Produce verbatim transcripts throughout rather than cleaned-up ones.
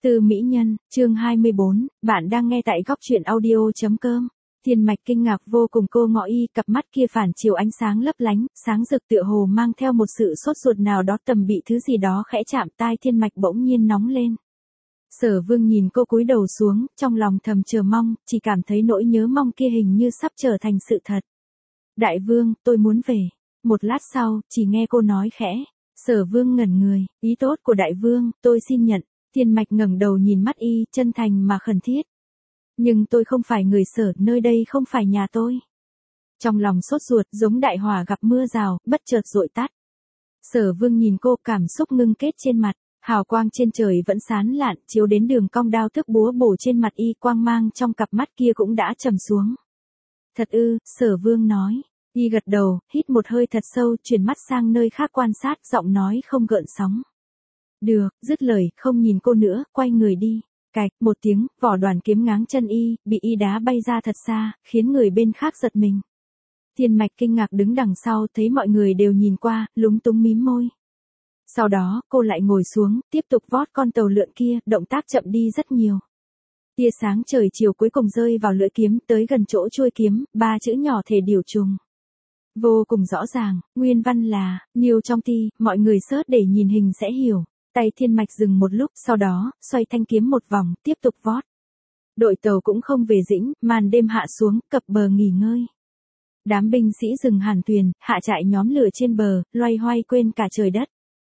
Từ Mỹ Nhân, chương hai mươi bốn, bạn đang nghe tại góc truyện audio.com. Thiên Mạch kinh ngạc vô cùng, cô ngọ y, cặp mắt kia phản chiếu ánh sáng lấp lánh, sáng rực tựa hồ mang theo một sự sốt ruột nào đó, tầm bị thứ gì đó khẽ chạm tai Thiên Mạch bỗng nhiên nóng lên. Sở Vương nhìn cô cúi đầu xuống, trong lòng thầm chờ mong, chỉ cảm thấy nỗi nhớ mong kia hình như sắp trở thành sự thật. Đại Vương, tôi muốn về. Một lát sau, chỉ nghe cô nói khẽ. Sở Vương ngẩn người, ý tốt của Đại Vương, tôi xin nhận. Thiên Mạch ngẩng đầu nhìn mắt y, chân thành mà khẩn thiết. Nhưng tôi không phải người Sở, nơi đây không phải nhà tôi. Trong lòng sốt ruột giống đại hỏa gặp mưa rào, bất chợt dội tắt. Sở Vương nhìn cô, cảm xúc ngưng kết trên mặt, hào quang trên trời vẫn sáng lạn, chiếu đến đường cong đao thức búa bổ trên mặt y, quang mang trong cặp mắt kia cũng đã trầm xuống. Thật ư? Sở Vương nói. Y gật đầu, hít một hơi thật sâu, chuyển mắt sang nơi khác quan sát, giọng nói không gợn sóng. Được, dứt lời, không nhìn cô nữa, quay người đi. Cạch, một tiếng, vỏ đoàn kiếm ngáng chân y, bị y đá bay ra thật xa, khiến người bên khác giật mình. Thiên Mạch kinh ngạc đứng đằng sau, thấy mọi người đều nhìn qua, lúng túng mím môi. Sau đó, cô lại ngồi xuống, tiếp tục vót con tàu lượn kia, động tác chậm đi rất nhiều. Tia sáng trời chiều cuối cùng rơi vào lưỡi kiếm, tới gần chỗ chuôi kiếm, ba chữ nhỏ thể điều trùng. Vô cùng rõ ràng, nguyên văn là, niêu trong ti, mọi người search để nhìn hình sẽ hiểu. Tay Thiên Mạch dừng một lúc, sau đó, xoay thanh kiếm một vòng, tiếp tục vót. Đội tàu cũng không về dĩnh, màn đêm hạ xuống, cập bờ nghỉ ngơi. Đám binh sĩ dừng hàn thuyền, hạ trại nhóm lửa trên bờ, loay hoay quên cả trời đất.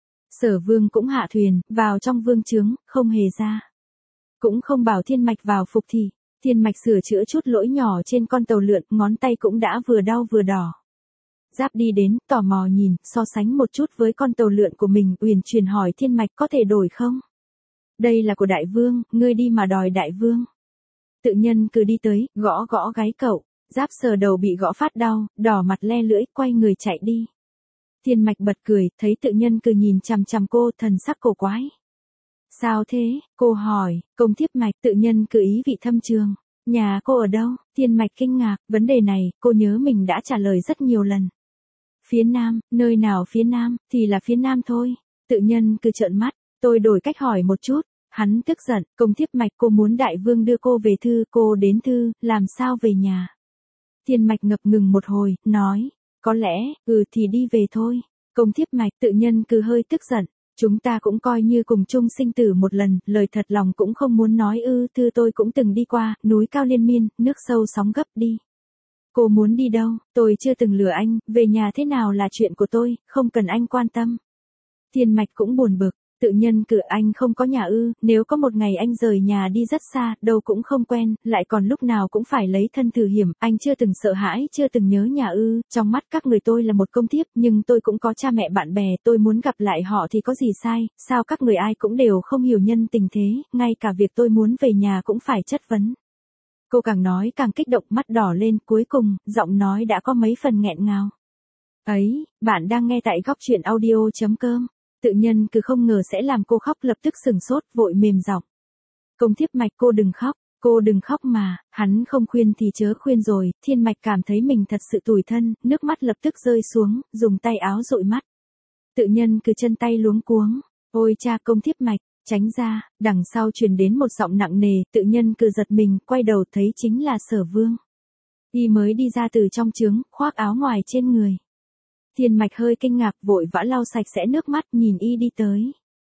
Sở Vương cũng hạ thuyền, vào trong vương trướng, không hề ra. Cũng không bảo Thiên Mạch vào phục thì. Thiên Mạch sửa chữa chút lỗi nhỏ trên con tàu lượn, ngón tay cũng đã vừa đau vừa đỏ. Giáp đi đến, tò mò nhìn, so sánh một chút với con tàu lượn của mình, uyển chuyển hỏi Thiên Mạch có thể đổi không? Đây là của Đại Vương, ngươi đi mà đòi Đại Vương. Tự Nhân cứ đi tới, gõ gõ gáy cậu, Giáp sờ đầu bị gõ phát đau, đỏ mặt le lưỡi, quay người chạy đi. Thiên Mạch bật cười, thấy Tự Nhân cứ nhìn chằm chằm cô, thần sắc cổ quái. Sao thế? Cô hỏi, Công Thiếp Mạch. Tự Nhân cứ ý vị thâm trường. Nhà cô ở đâu? Thiên Mạch kinh ngạc, vấn đề này, cô nhớ mình đã trả lời rất nhiều lần. Phía Nam, nơi nào phía Nam, thì là phía Nam thôi. Tự Nhân cứ trợn mắt, tôi đổi cách hỏi một chút. Hắn tức giận, Công Thiếp Mạch, cô muốn Đại Vương đưa cô về thư, cô đến thư, làm sao về nhà? Thiên Mạch ngập ngừng một hồi, nói, có lẽ, ừ thì đi về thôi. Công Thiếp Mạch. Tự Nhân cứ hơi tức giận, chúng ta cũng coi như cùng chung sinh tử một lần, lời thật lòng cũng không muốn nói ư, thư tôi cũng từng đi qua, núi cao liên miên, nước sâu sóng gấp đi. Cô muốn đi đâu? Tôi chưa từng lừa anh, về nhà thế nào là chuyện của tôi, không cần anh quan tâm. Thiên Mạch cũng buồn bực, Tự Nhân cự anh không có nhà ư, nếu có một ngày anh rời nhà đi rất xa, đâu cũng không quen, lại còn lúc nào cũng phải lấy thân thử hiểm, anh chưa từng sợ hãi, chưa từng nhớ nhà ư, trong mắt các người tôi là một công thiếp, nhưng tôi cũng có cha mẹ bạn bè, tôi muốn gặp lại họ thì có gì sai, sao các người ai cũng đều không hiểu nhân tình thế, ngay cả việc tôi muốn về nhà cũng phải chất vấn. Cô càng nói càng kích động, mắt đỏ lên, cuối cùng, giọng nói đã có mấy phần nghẹn ngào. Ấy, bạn đang nghe tại góc truyện audio.com. Tự Nhân cứ không ngờ sẽ làm cô khóc, lập tức sừng sốt, vội mềm giọng. Công Thiếp Mạch, cô đừng khóc, cô đừng khóc mà, hắn không khuyên thì chớ khuyên rồi. Thiên Mạch cảm thấy mình thật sự tủi thân, nước mắt lập tức rơi xuống, dùng tay áo dụi mắt. Tự Nhân cứ chân tay luống cuống, ôi cha. Công Thiếp Mạch, tránh ra. Đằng sau truyền đến một giọng nặng nề, Tự Nhân cứ giật mình, quay đầu thấy chính là Sở Vương. Y mới đi ra từ trong trướng, khoác áo ngoài trên người. Thiên Mạch hơi kinh ngạc, vội vã lau sạch sẽ nước mắt, nhìn y đi tới.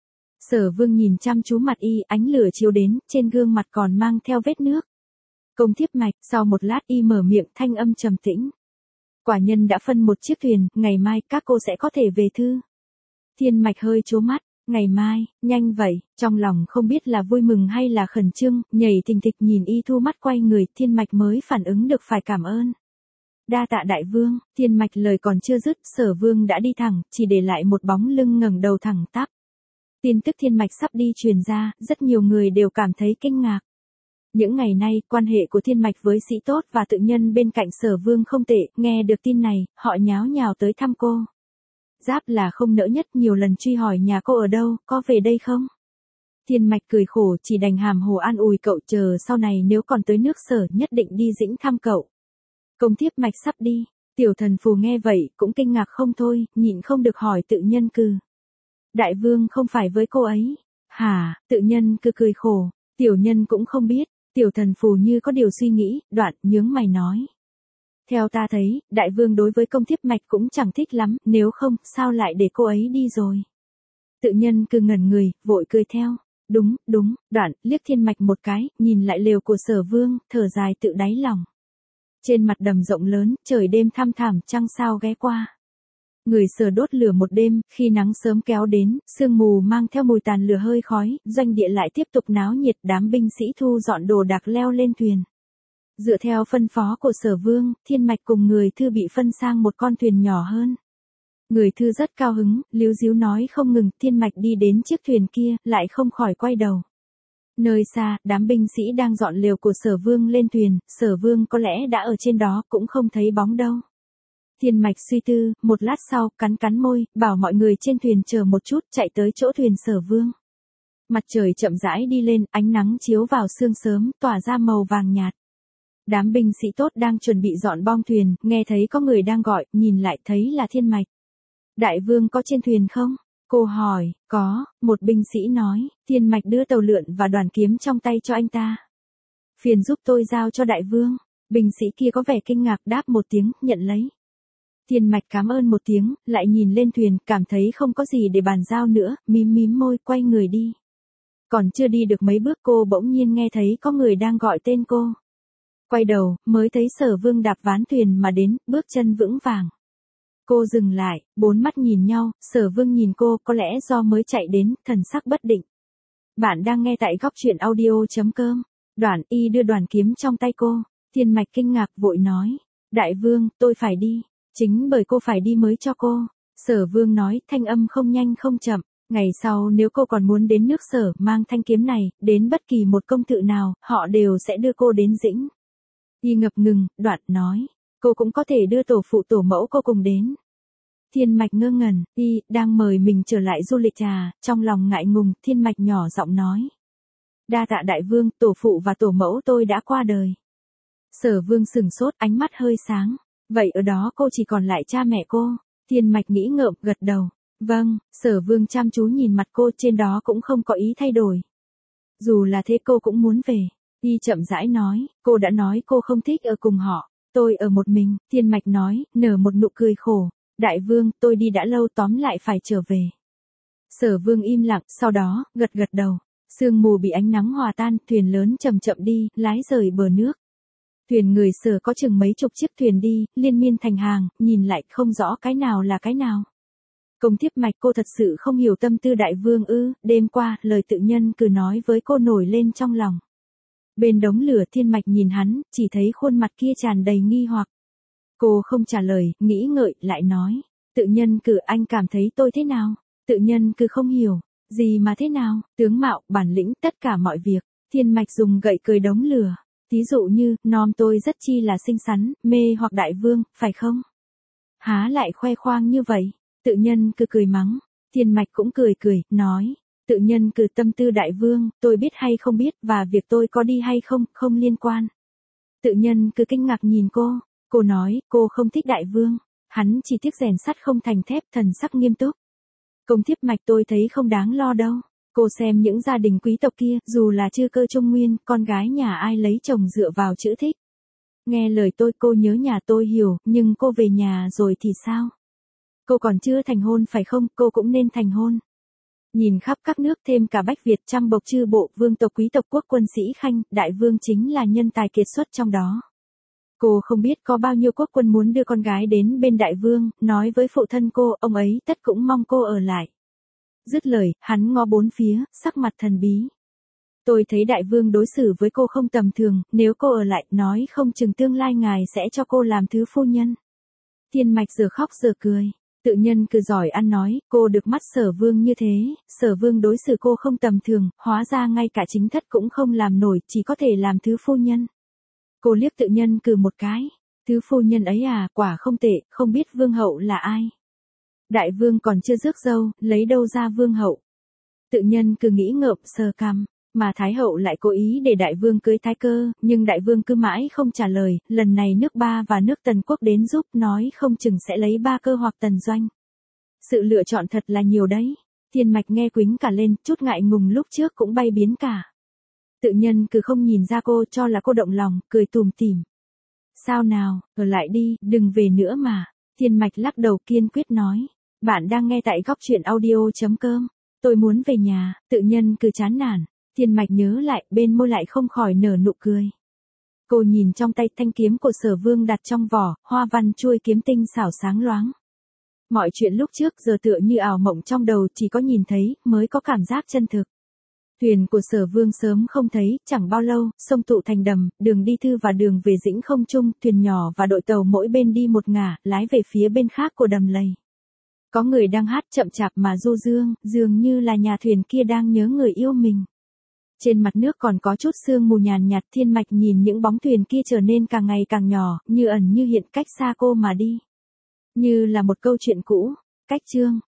Sở Vương nhìn chăm chú mặt y, ánh lửa chiếu đến, trên gương mặt còn mang theo vết nước. Công Thiếp Mạch. Sau một lát y mở miệng, thanh âm trầm tĩnh. Quả nhân đã phân một chiếc thuyền, ngày mai các cô sẽ có thể về thư. Thiên Mạch hơi trố mắt, ngày mai, nhanh vậy, trong lòng không biết là vui mừng hay là khẩn trương, nhảy thình thịch nhìn y thu mắt quay người, Thiên Mạch mới phản ứng được phải cảm ơn. Đa tạ Đại Vương. Thiên Mạch lời còn chưa dứt, Sở Vương đã đi thẳng, chỉ để lại một bóng lưng ngẩng đầu thẳng tắp. Tin tức Thiên Mạch sắp đi truyền ra, rất nhiều người đều cảm thấy kinh ngạc. Những ngày nay, quan hệ của Thiên Mạch với Sĩ Tốt và Tự Nhân bên cạnh Sở Vương không tệ, nghe được tin này, họ nháo nhào tới thăm cô. Giáp là không nỡ nhất, nhiều lần truy hỏi nhà cô ở đâu, có về đây không? Thiên Mạch cười khổ, chỉ đành hàm hồ an ủi cậu, chờ sau này nếu còn tới nước Sở nhất định đi dĩnh thăm cậu. Công Thiếp Mạch sắp đi. Tiểu Thần Phù nghe vậy, cũng kinh ngạc không thôi, nhịn không được hỏi Tự Nhân cừ. Đại Vương không phải với cô ấy. Hả, tự nhân cứ cười khổ, tiểu nhân cũng không biết, tiểu thần phù như có điều suy nghĩ, đoạn nhướng mày nói. Theo ta thấy, đại vương đối với công thiếp mạch cũng chẳng thích lắm, nếu không, sao lại để cô ấy đi rồi. Tự nhân cứ ngẩn người, vội cười theo. Đúng, đúng, đoạn, liếc thiên mạch một cái, nhìn lại lều của Sở Vương, thở dài tự đáy lòng. Trên mặt đầm rộng lớn, trời đêm thăm thẳm, trăng sao ghé qua. Người Sở đốt lửa một đêm, khi nắng sớm kéo đến, sương mù mang theo mùi tàn lửa hơi khói, doanh địa lại tiếp tục náo nhiệt, đám binh sĩ thu dọn đồ đạc leo lên thuyền. Dựa theo phân phó của Sở Vương, thiên mạch cùng người Thư bị phân sang một con thuyền nhỏ hơn. Người Thư rất cao hứng, líu díu nói không ngừng, thiên mạch đi đến chiếc thuyền kia, lại không khỏi quay đầu. Nơi xa, đám binh sĩ đang dọn lều của Sở Vương lên thuyền, Sở Vương có lẽ đã ở trên đó, cũng không thấy bóng đâu. Thiên mạch suy tư, một lát sau, cắn cắn môi, bảo mọi người trên thuyền chờ một chút, chạy tới chỗ thuyền Sở Vương. Mặt trời chậm rãi đi lên, ánh nắng chiếu vào sương sớm, tỏa ra màu vàng nhạt. Đám binh sĩ tốt đang chuẩn bị dọn bong thuyền, nghe thấy có người đang gọi, nhìn lại thấy là thiên mạch. Đại vương có trên thuyền không? Cô hỏi, có, một binh sĩ nói, thiên mạch đưa tàu lượn và đoàn kiếm trong tay cho anh ta. Phiền giúp tôi giao cho đại vương. Binh sĩ kia có vẻ kinh ngạc đáp một tiếng, nhận lấy. Thiên mạch cảm ơn một tiếng, lại nhìn lên thuyền, cảm thấy không có gì để bàn giao nữa, mím mím môi, quay người đi. Còn chưa đi được mấy bước cô bỗng nhiên nghe thấy có người đang gọi tên cô. Quay đầu, mới thấy Sở Vương đạp ván thuyền mà đến, bước chân vững vàng. Cô dừng lại, bốn mắt nhìn nhau, Sở Vương nhìn cô, có lẽ do mới chạy đến, thần sắc bất định. Bạn đang nghe tại góc truyện audio.com. Đoạn y đưa đoàn kiếm trong tay cô, thiên mạch kinh ngạc vội nói. Đại vương, tôi phải đi. Chính bởi cô phải đi mới cho cô. Sở Vương nói, thanh âm không nhanh không chậm. Ngày sau nếu cô còn muốn đến nước Sở mang thanh kiếm này, đến bất kỳ một công tự nào, họ đều sẽ đưa cô đến Dĩnh. Y ngập ngừng, đoạn nói, cô cũng có thể đưa tổ phụ tổ mẫu cô cùng đến. Thiên mạch ngơ ngẩn, y đang mời mình trở lại du lịch à, trong lòng ngại ngùng, thiên mạch nhỏ giọng nói. Đa tạ đại vương, tổ phụ và tổ mẫu tôi đã qua đời. Sở Vương sừng sốt, ánh mắt hơi sáng. Vậy ở đó cô chỉ còn lại cha mẹ cô. Thiên mạch nghĩ ngợm, gật đầu. Vâng, Sở Vương chăm chú nhìn mặt cô, trên đó cũng không có ý thay đổi. Dù là thế cô cũng muốn về. Y chậm rãi nói, cô đã nói cô không thích ở cùng họ, tôi ở một mình, thiên mạch nói, nở một nụ cười khổ. Đại vương, tôi đi đã lâu tóm lại phải trở về. Sở Vương im lặng, sau đó, gật gật đầu. Sương mù bị ánh nắng hòa tan, thuyền lớn chậm chậm đi, lái rời bờ nước. Thuyền người Sở có chừng mấy chục chiếc thuyền đi, liên miên thành hàng, nhìn lại không rõ cái nào là cái nào. Công thiếp mạch cô thật sự không hiểu tâm tư đại vương ư, đêm qua, lời tự nhân cứ nói với cô nổi lên trong lòng. Bên đống lửa thiên mạch nhìn hắn, chỉ thấy khuôn mặt kia tràn đầy nghi hoặc. Cô không trả lời, nghĩ ngợi, lại nói. Tự nhân cử anh cảm thấy tôi thế nào? Tự nhân cứ không hiểu. Gì mà thế nào? Tướng mạo, bản lĩnh, tất cả mọi việc. Thiên mạch dùng gậy cười đống lửa. Thí dụ như, nom tôi rất chi là xinh xắn, mê hoặc đại vương, phải không? Há lại khoe khoang như vậy? Tự nhân cứ cười mắng. Thiên mạch cũng cười cười, nói. Tự nhân cử tâm tư đại vương, tôi biết hay không biết, và việc tôi có đi hay không, không liên quan. Tự nhân cứ kinh ngạc nhìn cô. Cô nói, cô không thích đại vương. Hắn chỉ tiếc rèn sắt không thành thép, thần sắc nghiêm túc. Công thiếp mạch tôi thấy không đáng lo đâu. Cô xem những gia đình quý tộc kia, dù là chư cơ trung nguyên, con gái nhà ai lấy chồng dựa vào chữ thích. Nghe lời tôi, cô nhớ nhà tôi hiểu, nhưng cô về nhà rồi thì sao? Cô còn chưa thành hôn phải không, cô cũng nên thành hôn. Nhìn khắp các nước thêm cả Bách Việt trăm bộc chư bộ, vương tộc quý tộc quốc quân sĩ khanh, đại vương chính là nhân tài kiệt xuất trong đó. Cô không biết có bao nhiêu quốc quân muốn đưa con gái đến bên đại vương, nói với phụ thân cô, ông ấy tất cũng mong cô ở lại. Dứt lời, hắn ngó bốn phía, sắc mặt thần bí. Tôi thấy đại vương đối xử với cô không tầm thường, nếu cô ở lại, nói không chừng tương lai ngài sẽ cho cô làm thứ phu nhân. Thiên mạch giờ khóc giờ cười. Tự nhân cứ giỏi ăn nói, cô được mắt Sở Vương như thế, Sở Vương đối xử cô không tầm thường, hóa ra ngay cả chính thất cũng không làm nổi, chỉ có thể làm thứ phu nhân. Cô liếc tự nhân cử một cái, thứ phu nhân ấy à, quả không tệ, không biết vương hậu là ai. Đại vương còn chưa rước dâu, lấy đâu ra vương hậu. Tự nhân cứ nghĩ ngợm sờ cằm, mà Thái hậu lại cố ý để đại vương cưới Thái Cơ, nhưng đại vương cứ mãi không trả lời, lần này nước Ba và nước Tần quốc đến giúp, nói không chừng sẽ lấy Ba Cơ hoặc Tần Doanh. Sự lựa chọn thật là nhiều đấy. Thiên Mạch nghe quính cả lên, chút ngại ngùng lúc trước cũng bay biến cả. Tự nhân cứ không nhìn ra cô cho là cô động lòng, cười tùm tìm. Sao nào, ở lại đi, đừng về nữa mà. Thiên Mạch lắc đầu kiên quyết nói. Bạn đang nghe tại góc truyện audio.com. Tôi muốn về nhà, tự nhân cứ chán nản. Thiên Mạch nhớ lại, bên môi lại không khỏi nở nụ cười. Cô nhìn trong tay thanh kiếm của Sở Vương đặt trong vỏ, hoa văn chuôi kiếm tinh xảo sáng loáng. Mọi chuyện lúc trước giờ tựa như ảo mộng trong đầu, chỉ có nhìn thấy mới có cảm giác chân thực. Thuyền của Sở Vương sớm không thấy, chẳng bao lâu, sông tụ thành đầm, đường đi Thư và đường về Dĩnh không chung, thuyền nhỏ và đội tàu mỗi bên đi một ngả, lái về phía bên khác của đầm lầy. Có người đang hát chậm chạp mà du dương, dường như là nhà thuyền kia đang nhớ người yêu mình. Trên mặt nước còn có chút sương mù nhàn nhạt. Thiên Mạch nhìn những bóng thuyền kia trở nên càng ngày càng nhỏ, như ẩn như hiện cách xa cô mà đi. Như là một câu chuyện cũ. Cách chương